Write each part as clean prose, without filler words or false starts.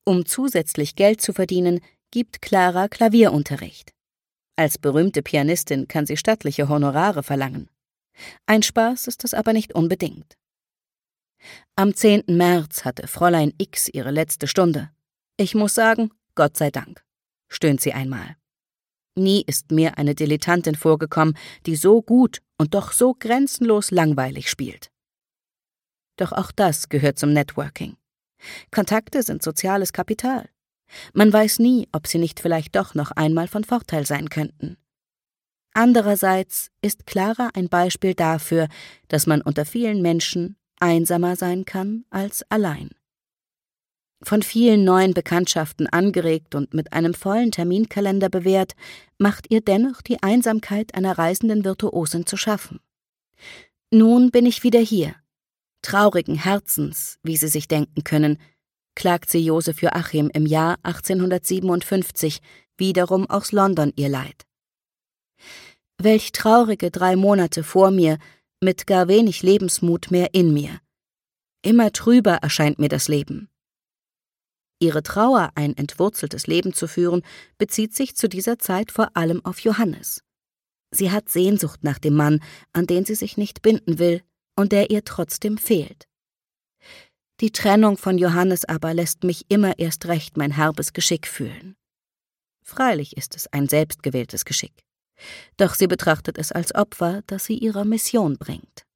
Um zusätzlich Geld zu verdienen, gibt Clara Klavierunterricht. Als berühmte Pianistin kann sie stattliche Honorare verlangen. Ein Spaß ist es aber nicht unbedingt. Am 10. März hatte Fräulein X ihre letzte Stunde. Ich muss sagen, Gott sei Dank, stöhnt sie einmal. Nie ist mir eine Dilettantin vorgekommen, die so gut und doch so grenzenlos langweilig spielt. Doch auch das gehört zum Networking. Kontakte sind soziales Kapital. Man weiß nie, ob sie nicht vielleicht doch noch einmal von Vorteil sein könnten. Andererseits ist Clara ein Beispiel dafür, dass man unter vielen Menschen einsamer sein kann als allein. Von vielen neuen Bekanntschaften angeregt und mit einem vollen Terminkalender bewährt, macht ihr dennoch die Einsamkeit einer reisenden Virtuosin zu schaffen. Nun bin ich wieder hier. Traurigen Herzens, wie Sie sich denken können, klagt sie Josef Joachim im Jahr 1857 wiederum aus London ihr Leid. Welch traurige 3 Monate vor mir, mit gar wenig Lebensmut mehr in mir. Immer trüber erscheint mir das Leben. Ihre Trauer, ein entwurzeltes Leben zu führen, bezieht sich zu dieser Zeit vor allem auf Johannes. Sie hat Sehnsucht nach dem Mann, an den sie sich nicht binden will und der ihr trotzdem fehlt. Die Trennung von Johannes aber lässt mich immer erst recht mein herbes Geschick fühlen. Freilich ist es ein selbstgewähltes Geschick. Doch sie betrachtet es als Opfer, das sie ihrer Mission bringt.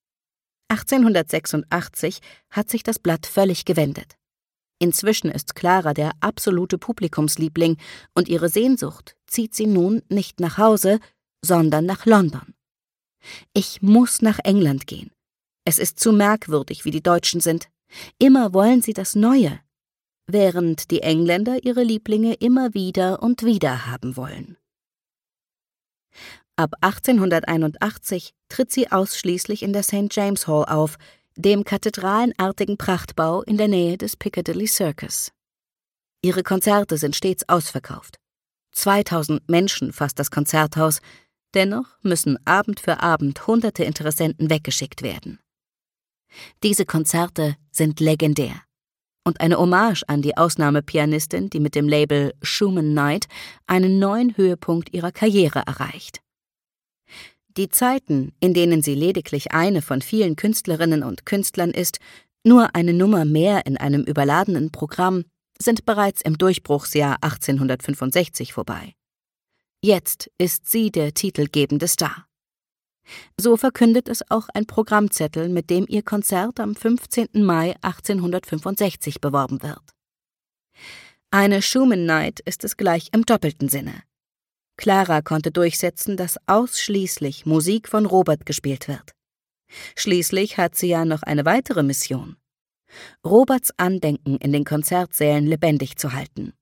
1886 hat sich das Blatt völlig gewendet. Inzwischen ist Clara der absolute Publikumsliebling und ihre Sehnsucht zieht sie nun nicht nach Hause, sondern nach London. Ich muss nach England gehen. Es ist zu merkwürdig, wie die Deutschen sind. Immer wollen sie das Neue, während die Engländer ihre Lieblinge immer wieder und wieder haben wollen. Ab 1881 tritt sie ausschließlich in der St. James Hall auf, dem kathedralenartigen Prachtbau in der Nähe des Piccadilly Circus. Ihre Konzerte sind stets ausverkauft. 2000 Menschen fasst das Konzerthaus, dennoch müssen Abend für Abend hunderte Interessenten weggeschickt werden. Diese Konzerte sind legendär und eine Hommage an die Ausnahmepianistin, die mit dem Label Schumann Night einen neuen Höhepunkt ihrer Karriere erreicht. Die Zeiten, in denen sie lediglich eine von vielen Künstlerinnen und Künstlern ist, nur eine Nummer mehr in einem überladenen Programm, sind bereits im Durchbruchsjahr 1865 vorbei. Jetzt ist sie der titelgebende Star. So verkündet es auch ein Programmzettel, mit dem ihr Konzert am 15. Mai 1865 beworben wird. Eine Schumann Night ist es gleich im doppelten Sinne. Clara konnte durchsetzen, dass ausschließlich Musik von Robert gespielt wird. Schließlich hat sie ja noch eine weitere Mission: Roberts Andenken in den Konzertsälen lebendig zu halten.